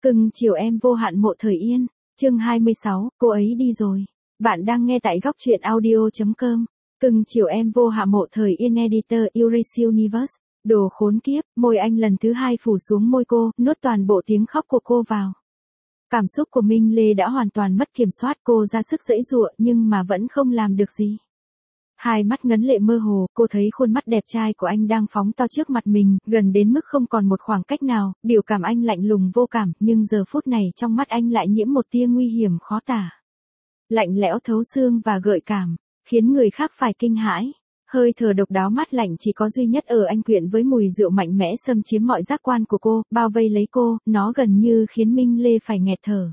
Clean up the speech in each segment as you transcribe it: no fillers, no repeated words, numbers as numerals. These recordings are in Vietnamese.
Cưng chiều em vô hạn mộ thời yên. Chương 26, cô ấy đi rồi. Bạn đang nghe tại góc truyện audio.com. Cưng chiều em vô hạn mộ thời yên editor Iris Universe. Đồ khốn kiếp, môi anh lần thứ hai phủ xuống môi cô, nuốt toàn bộ tiếng khóc của cô vào. Cảm xúc của Minh Lê đã hoàn toàn mất kiểm soát, cô ra sức giãy giụa nhưng mà vẫn không làm được gì. Hai mắt ngấn lệ mơ hồ, cô thấy khuôn mắt đẹp trai của anh đang phóng to trước mặt mình, gần đến mức không còn một khoảng cách nào, biểu cảm anh lạnh lùng vô cảm, nhưng giờ phút này trong mắt anh lại nhiễm một tia nguy hiểm khó tả. Lạnh lẽo thấu xương và gợi cảm, khiến người khác phải kinh hãi. Hơi thở độc đáo mát lạnh chỉ có duy nhất ở anh quyện với mùi rượu mạnh mẽ xâm chiếm mọi giác quan của cô, bao vây lấy cô, nó gần như khiến Minh Lê phải nghẹt thở.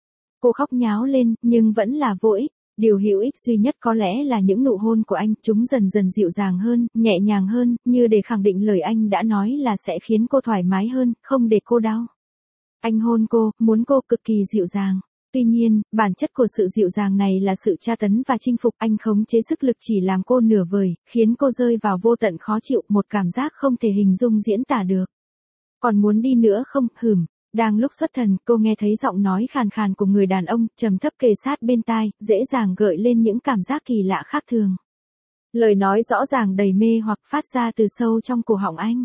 Cô khóc nháo lên, nhưng vẫn là vô ích. Điều hữu ích duy nhất có lẽ là những nụ hôn của anh, chúng dần dần dịu dàng hơn, nhẹ nhàng hơn, như để khẳng định lời anh đã nói là sẽ khiến cô thoải mái hơn, không để cô đau. Anh hôn cô, muốn cô cực kỳ dịu dàng. Tuy nhiên, bản chất của sự dịu dàng này là sự tra tấn và chinh phục. Anh khống chế sức lực chỉ làm cô nửa vời, khiến cô rơi vào vô tận khó chịu, một cảm giác không thể hình dung diễn tả được. Còn muốn đi nữa không? Hửm. Đang lúc xuất thần, cô nghe thấy giọng nói khàn khàn của người đàn ông, trầm thấp kề sát bên tai, dễ dàng gợi lên những cảm giác kỳ lạ khác thường. Lời nói rõ ràng đầy mê hoặc phát ra từ sâu trong cổ họng anh.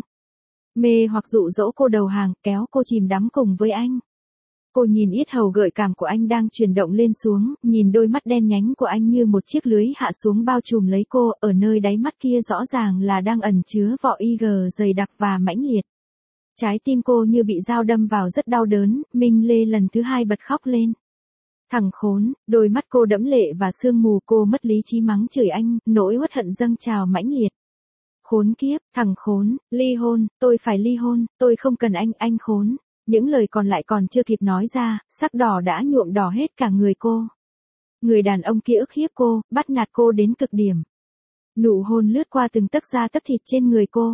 Mê hoặc dụ dỗ cô đầu hàng, kéo cô chìm đắm cùng với anh. Cô nhìn yết hầu gợi cảm của anh đang chuyển động lên xuống, nhìn đôi mắt đen nhánh của anh như một chiếc lưới hạ xuống bao trùm lấy cô, ở nơi đáy mắt kia rõ ràng là đang ẩn chứa vỏ IG dày đặc và mãnh liệt. Trái tim cô như bị dao đâm vào rất đau đớn, Minh Lê lần thứ hai bật khóc lên. Thằng khốn, đôi mắt cô đẫm lệ và sương mù, cô mất lý trí mắng chửi anh, nỗi uất hận dâng trào mãnh liệt. Khốn kiếp, thằng khốn, ly hôn, tôi phải ly hôn, tôi không cần anh khốn. Những lời còn lại còn chưa kịp nói ra, sắc đỏ đã nhuộm đỏ hết cả người cô. Người đàn ông kia ức hiếp cô, bắt nạt cô đến cực điểm. Nụ hôn lướt qua từng tấc da tấc thịt trên người cô.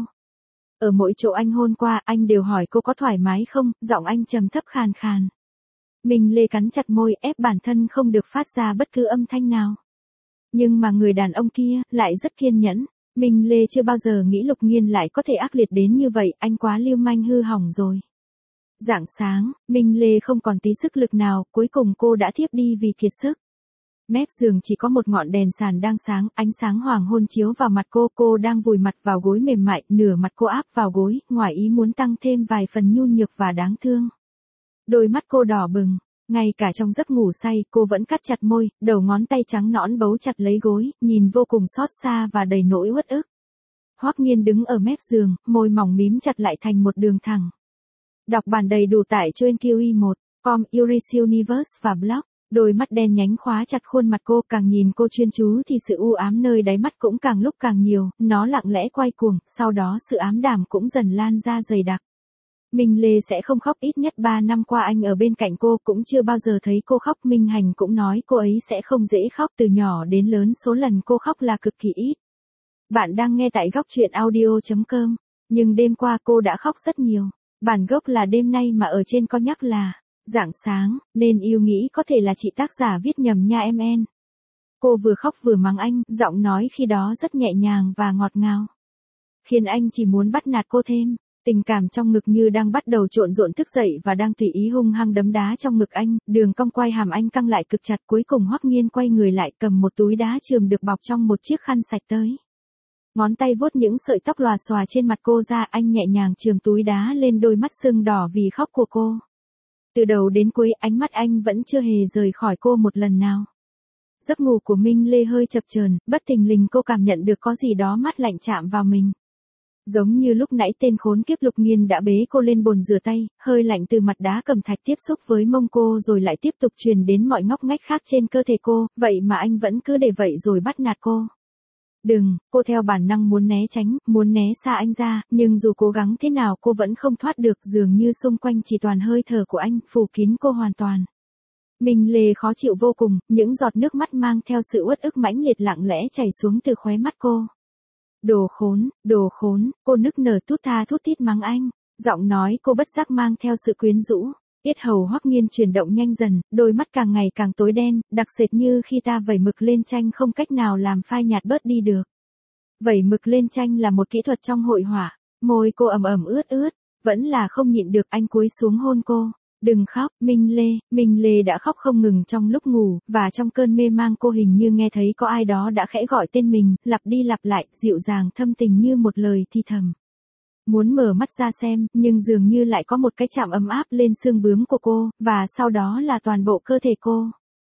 Ở mỗi chỗ anh hôn qua, anh đều hỏi cô có thoải mái không, giọng anh trầm thấp khàn khàn. Minh Lê cắn chặt môi, ép bản thân không được phát ra bất cứ âm thanh nào. Nhưng mà người đàn ông kia, lại rất kiên nhẫn. Minh Lê chưa bao giờ nghĩ Lục Nghiên lại có thể ác liệt đến như vậy, anh quá lưu manh hư hỏng rồi. Rạng sáng, Minh Lê không còn tí sức lực nào, cuối cùng cô đã thiếp đi vì kiệt sức. Mép giường chỉ có một ngọn đèn sàn đang sáng, ánh sáng hoàng hôn chiếu vào mặt cô đang vùi mặt vào gối mềm mại, nửa mặt cô áp vào gối, ngoài ý muốn tăng thêm vài phần nhu nhược và đáng thương. Đôi mắt cô đỏ bừng, ngay cả trong giấc ngủ say, cô vẫn cắt chặt môi, đầu ngón tay trắng nõn bấu chặt lấy gối, nhìn vô cùng xót xa và đầy nỗi uất ức. Hoắc Nghiên đứng ở mép giường, môi mỏng mím chặt lại thành một đường thẳng. Đọc bản đầy đủ tại trên QI1.com, Iris Universe và blog. Đôi mắt đen nhánh khóa chặt khuôn mặt cô, càng nhìn cô chuyên chú thì sự u ám nơi đáy mắt cũng càng lúc càng nhiều, nó lặng lẽ quay cuồng, sau đó sự ám đảm cũng dần lan ra dày đặc. Minh Lê sẽ không khóc, ít nhất 3 năm qua anh ở bên cạnh cô cũng chưa bao giờ thấy cô khóc. Minh Hành cũng nói cô ấy sẽ không dễ khóc, từ nhỏ đến lớn số lần cô khóc là cực kỳ ít. Bạn đang nghe tại góc truyện audio.com, nhưng đêm qua cô đã khóc rất nhiều. Bản gốc là đêm nay mà ở trên có nhắc là rạng sáng, nên yêu nghĩ có thể là chị tác giả viết nhầm nha em. Cô vừa khóc vừa mắng anh, giọng nói khi đó rất nhẹ nhàng và ngọt ngào. Khiến anh chỉ muốn bắt nạt cô thêm. Tình cảm trong ngực như đang bắt đầu trộn rộn thức dậy và đang tùy ý hung hăng đấm đá trong ngực anh, đường cong quai hàm anh căng lại cực chặt, cuối cùng Hoắc Nghiên quay người lại cầm một túi đá chườm được bọc trong một chiếc khăn sạch tới. Ngón tay vuốt những sợi tóc lòa xòa trên mặt cô ra, anh nhẹ nhàng chườm túi đá lên đôi mắt sưng đỏ vì khóc của cô. Từ đầu đến cuối, ánh mắt anh vẫn chưa hề rời khỏi cô một lần nào. Giấc ngủ của Minh Lê hơi chập chờn, bất thình lình cô cảm nhận được có gì đó mát lạnh chạm vào mình. Giống như lúc nãy tên khốn kiếp Lục Nghiên đã bế cô lên bồn rửa tay, hơi lạnh từ mặt đá cẩm thạch tiếp xúc với mông cô rồi lại tiếp tục truyền đến mọi ngóc ngách khác trên cơ thể cô, vậy mà anh vẫn cứ để vậy rồi bắt nạt cô. Đừng, cô theo bản năng muốn né tránh, muốn né xa anh ra, nhưng dù cố gắng thế nào cô vẫn không thoát được, dường như xung quanh chỉ toàn hơi thở của anh, phủ kín cô hoàn toàn. Minh Lê khó chịu vô cùng, những giọt nước mắt mang theo sự uất ức mãnh liệt lặng lẽ chảy xuống từ khóe mắt cô. Đồ khốn, cô nức nở thút tha thút thít mắng anh, giọng nói cô bất giác mang theo sự quyến rũ. Yết hầu Hoắc Nghiên chuyển động nhanh dần, đôi mắt càng ngày càng tối đen, đặc sệt như khi ta vẩy mực lên tranh không cách nào làm phai nhạt bớt đi được. Vẩy mực lên tranh là một kỹ thuật trong hội họa, môi cô ẩm ướt ướt, vẫn là không nhịn được anh cúi xuống hôn cô. Đừng khóc, Minh Lê đã khóc không ngừng trong lúc ngủ, và trong cơn mê mang cô hình như nghe thấy có ai đó đã khẽ gọi tên mình, lặp đi lặp lại, dịu dàng thâm tình như một lời thì thầm. Muốn mở mắt ra xem, nhưng dường như lại có một cái chạm ấm áp lên xương bướm của cô, và sau đó là toàn bộ cơ thể cô.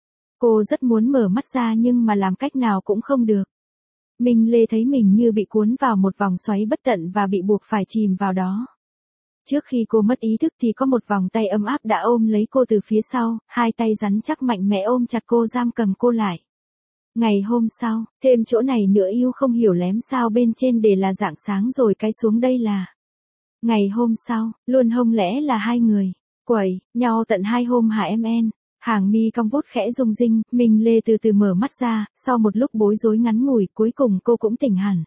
Cô rất muốn mở mắt ra nhưng mà làm cách nào cũng không được. Minh Lê thấy mình như bị cuốn vào một vòng xoáy bất tận và bị buộc phải chìm vào đó. Trước khi cô mất ý thức thì có một vòng tay ấm áp đã ôm lấy cô từ phía sau, hai tay rắn chắc mạnh mẽ ôm chặt cô giam cầm cô lại. Ngày hôm sau, thêm chỗ này nữa yêu không hiểu lém sao bên trên để là rạng sáng rồi cái xuống đây là. Ngày hôm sau, luôn hông lẽ là hai người, quẩy, nhau tận 2 hôm hả em en. Hàng mi cong vút khẽ rung rinh, Minh Lê từ từ mở mắt ra, sau một lúc bối rối ngắn ngủi, cuối cùng cô cũng tỉnh hẳn.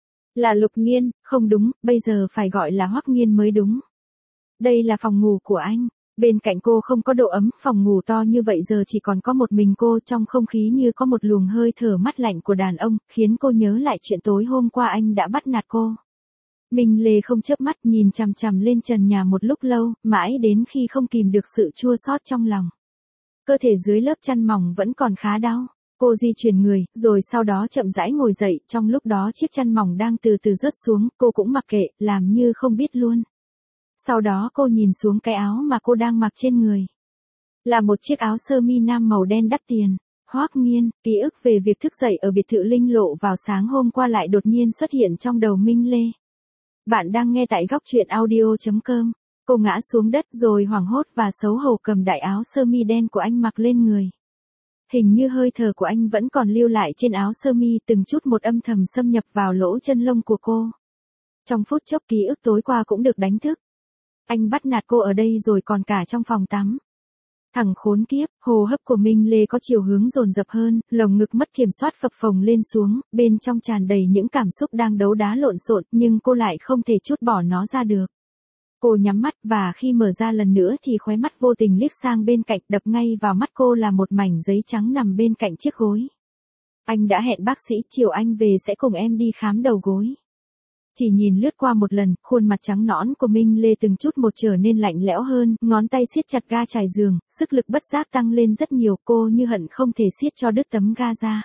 Là Lục Nghiên, không đúng, bây giờ phải gọi là Hoắc Nghiên mới đúng. Đây là phòng ngủ của anh. Bên cạnh cô không có độ ấm, phòng ngủ to như vậy giờ chỉ còn có một mình cô, trong không khí như có một luồng hơi thở mát lạnh của đàn ông, khiến cô nhớ lại chuyện tối hôm qua anh đã bắt nạt cô. Minh Lê không chớp mắt nhìn chằm chằm lên trần nhà một lúc lâu, mãi đến khi không kìm được sự chua xót trong lòng. Cơ thể dưới lớp chăn mỏng vẫn còn khá đau. Cô di chuyển người, rồi sau đó chậm rãi ngồi dậy, trong lúc đó chiếc chăn mỏng đang từ từ rớt xuống, cô cũng mặc kệ, làm như không biết luôn. Sau đó cô nhìn xuống cái áo mà cô đang mặc trên người. Là một chiếc áo sơ mi nam màu đen đắt tiền. Hoắc Nghiên, ký ức về việc thức dậy ở biệt thự Linh Lộ vào sáng hôm qua lại đột nhiên xuất hiện trong đầu Minh Lê. Bạn đang nghe tại góc truyện audio.com. Cô ngã xuống đất rồi hoảng hốt và xấu hổ cầm đại áo sơ mi đen của anh mặc lên người. Hình như hơi thở của anh vẫn còn lưu lại trên áo sơ mi, từng chút một âm thầm xâm nhập vào lỗ chân lông của cô. Trong phút chốc ký ức tối qua cũng được đánh thức. Anh bắt nạt cô ở đây rồi còn cả trong phòng tắm. Thằng khốn kiếp, hô hấp của Minh Lê có chiều hướng dồn dập hơn, lồng ngực mất kiểm soát phập phồng lên xuống, bên trong tràn đầy những cảm xúc đang đấu đá lộn xộn, nhưng cô lại không thể trút bỏ nó ra được. Cô nhắm mắt và khi mở ra lần nữa thì khóe mắt vô tình liếc sang bên cạnh, đập ngay vào mắt cô là một mảnh giấy trắng nằm bên cạnh chiếc gối. Anh đã hẹn bác sĩ chiều anh về sẽ cùng em đi khám đầu gối. Chỉ nhìn lướt qua một lần, khuôn mặt trắng nõn của Minh Lê từng chút một trở nên lạnh lẽo hơn, ngón tay siết chặt ga trải giường, sức lực bất giác tăng lên rất nhiều, cô như hận không thể siết cho đứt tấm ga ra.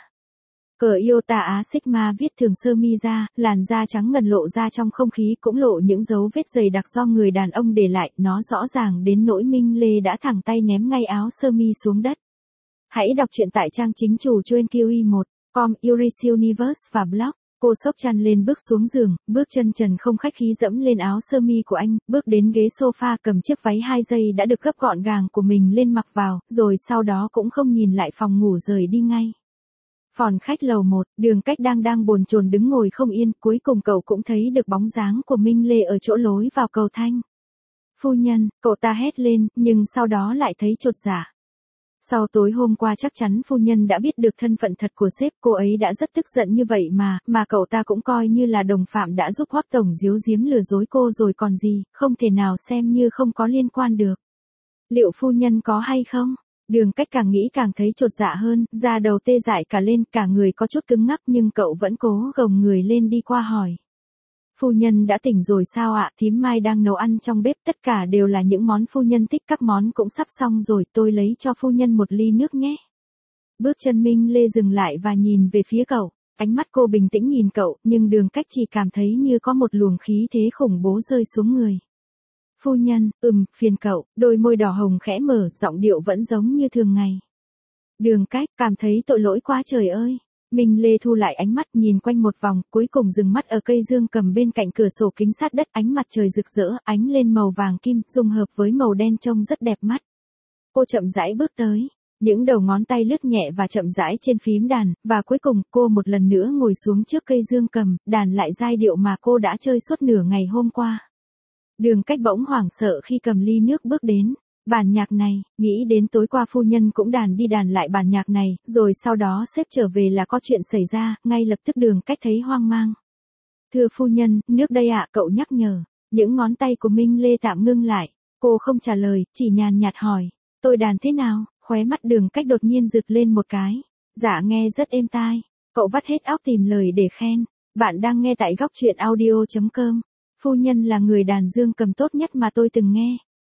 Cờ Iota Á Sigma viết thường sơ mi ra, làn da trắng ngần lộ ra trong không khí, cũng lộ những dấu vết dày đặc do người đàn ông để lại, nó rõ ràng đến nỗi Minh Lê đã thẳng tay ném ngay áo sơ mi xuống đất. Hãy đọc truyện tại trang chính chủ chuyên.com, Uric Universe và blog. Cô xốc chăn lên bước xuống giường, bước chân trần không khách khí dẫm lên áo sơ mi của anh, bước đến ghế sofa cầm chiếc váy 2 giây đã được gấp gọn gàng của mình lên mặc vào, rồi sau đó cũng không nhìn lại phòng ngủ rời đi ngay. Phòng khách lầu 1, Đường Cách đang bồn chồn đứng ngồi không yên, cuối cùng cậu cũng thấy được bóng dáng của Minh Lê ở chỗ lối vào cầu thang. Phu nhân, cậu ta hét lên, nhưng sau đó lại thấy chột dạ. Sau tối hôm qua chắc chắn phu nhân đã biết được thân phận thật của sếp, cô ấy đã rất tức giận như vậy mà cậu ta cũng coi như là đồng phạm đã giúp Hoắc tổng giấu giếm lừa dối cô rồi còn gì, không thể nào xem như không có liên quan được. Liệu phu nhân có hay không? Đường Cách càng nghĩ càng thấy chột dạ hơn, da đầu tê dại cả lên, cả người có chút cứng ngắc nhưng cậu vẫn cố gồng người lên đi qua hỏi. Phu nhân đã tỉnh rồi sao ạ? Thím Mai đang nấu ăn trong bếp, tất cả đều là những món phu nhân thích, các món cũng sắp xong rồi, tôi lấy cho phu nhân một ly nước nhé. Bước chân Minh Lê dừng lại và nhìn về phía cậu, ánh mắt cô bình tĩnh nhìn cậu, nhưng Đường Cách chỉ cảm thấy như có một luồng khí thế khủng bố rơi xuống người. Phu nhân, phiền cậu, đôi môi đỏ hồng khẽ mở, giọng điệu vẫn giống như thường ngày. Đường Cách cảm thấy tội lỗi quá trời ơi. Minh Lê thu lại ánh mắt nhìn quanh một vòng, cuối cùng dừng mắt ở cây dương cầm bên cạnh cửa sổ kính sát đất, ánh mặt trời rực rỡ, ánh lên màu vàng kim, dung hợp với màu đen trông rất đẹp mắt. Cô chậm rãi bước tới, những đầu ngón tay lướt nhẹ và chậm rãi trên phím đàn, và cuối cùng cô một lần nữa ngồi xuống trước cây dương cầm, đàn lại giai điệu mà cô đã chơi suốt nửa ngày hôm qua. Đường Cách bỗng hoảng sợ khi cầm ly nước bước đến. Bản nhạc này, nghĩ đến tối qua phu nhân cũng đàn đi đàn lại bản nhạc này, rồi sau đó sếp trở về là có chuyện xảy ra, ngay lập tức Đường Cách thấy hoang mang. Thưa phu nhân, nước đây ạ, cậu nhắc nhở. Những ngón tay của Minh Lê tạm ngưng lại, cô không trả lời, chỉ nhàn nhạt hỏi, tôi đàn thế nào? Khóe mắt Đường Cách đột nhiên rực lên một cái. Dạ nghe rất êm tai, cậu vắt hết óc tìm lời để khen. Bạn đang nghe tại góc truyện audio.com. Phu nhân là người đàn dương cầm tốt nhất mà tôi từng nghe.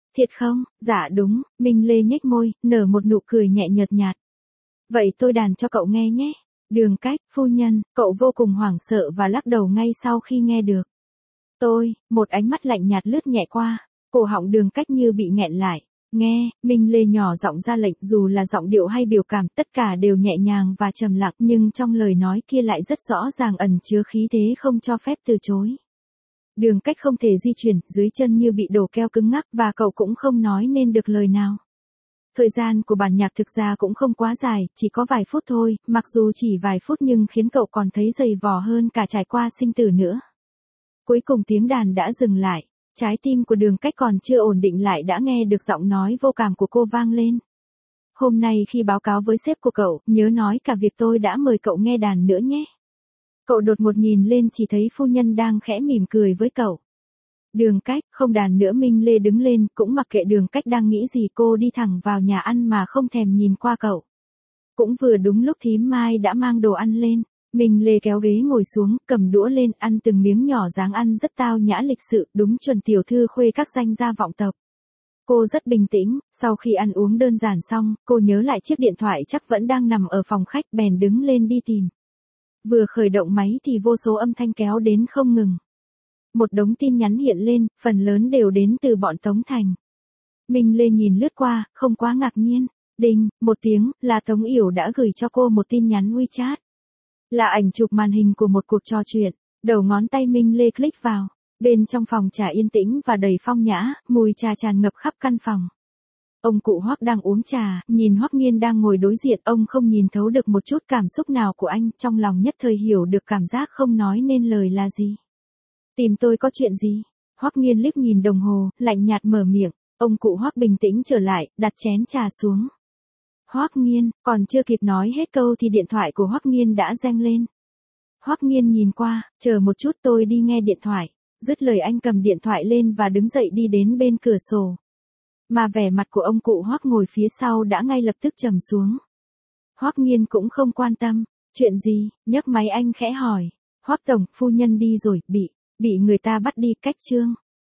Thiệt không? Dạ đúng, Minh Lê nhếch môi, nở một nụ cười nhẹ nhợt nhạt. Vậy tôi đàn cho cậu nghe nhé. Đường Cách, phu nhân, cậu vô cùng hoảng sợ và lắc đầu ngay sau khi nghe được. Một ánh mắt lạnh nhạt lướt nhẹ qua, cổ họng Đường Cách như bị nghẹn lại. Nghe, Minh Lê nhỏ giọng ra lệnh, dù là giọng điệu hay biểu cảm, tất cả đều nhẹ nhàng và trầm lặng, nhưng trong lời nói kia lại rất rõ ràng ẩn chứa khí thế không cho phép từ chối. Đường Cách không thể di chuyển, dưới chân như bị đổ keo cứng ngắc và cậu cũng không nói nên được lời nào. Thời gian của bản nhạc thực ra cũng không quá dài, chỉ có vài phút thôi, mặc dù chỉ vài phút nhưng khiến cậu còn thấy dày vò hơn cả trải qua sinh tử nữa. Cuối cùng tiếng đàn đã dừng lại, trái tim của Đường Cách còn chưa ổn định lại đã nghe được giọng nói vô cảm của cô vang lên. Hôm nay khi báo cáo với sếp của cậu, nhớ nói cả việc tôi đã mời cậu nghe đàn nữa nhé. Cậu đột ngột nhìn lên chỉ thấy phu nhân đang khẽ mỉm cười với cậu. Đường Cách, không đàn nữa. Minh Lê đứng lên, cũng mặc kệ Đường Cách đang nghĩ gì, cô đi thẳng vào nhà ăn mà không thèm nhìn qua cậu. Cũng vừa đúng lúc thím Mai đã mang đồ ăn lên, Minh Lê kéo ghế ngồi xuống, cầm đũa lên, ăn từng miếng nhỏ, dáng ăn rất tao nhã lịch sự, đúng chuẩn tiểu thư khuê các danh gia vọng tộc. Cô rất bình tĩnh, sau khi ăn uống đơn giản xong, cô nhớ lại chiếc điện thoại chắc vẫn đang nằm ở phòng khách, bèn đứng lên đi tìm. Vừa khởi động máy thì vô số âm thanh kéo đến không ngừng. Một đống tin nhắn hiện lên, phần lớn đều đến từ bọn Tống Thành. Minh Lê nhìn lướt qua, không quá ngạc nhiên. Đinh, một tiếng, là Tống Yểu đã gửi cho cô một tin nhắn WeChat. Là ảnh chụp màn hình của một cuộc trò chuyện. Đầu ngón tay Minh Lê click vào. Bên trong phòng trà yên tĩnh và đầy phong nhã, mùi trà tràn ngập khắp căn phòng. Ông cụ Hoắc đang uống trà, nhìn Hoắc Nghiên đang ngồi đối diện, ông không nhìn thấu được một chút cảm xúc nào của anh, trong lòng nhất thời hiểu được cảm giác không nói nên lời là gì. Tìm tôi có chuyện gì? Hoắc Nghiên liếc nhìn đồng hồ, lạnh nhạt mở miệng. Ông cụ Hoắc bình tĩnh trở lại, đặt chén trà xuống. Hoắc Nghiên, còn chưa kịp nói hết câu thì điện thoại của Hoắc Nghiên đã reng lên. Hoắc Nghiên nhìn qua, chờ một chút tôi đi nghe điện thoại. Dứt lời anh cầm điện thoại lên và đứng dậy đi đến bên cửa sổ. Mà vẻ mặt của ông cụ Hoắc ngồi phía sau đã ngay lập tức trầm xuống. Hoắc Nghiên cũng không quan tâm. Chuyện gì? Nhấc máy anh khẽ hỏi. Hoắc tổng, phu nhân đi rồi, bị người ta bắt đi, cách chương.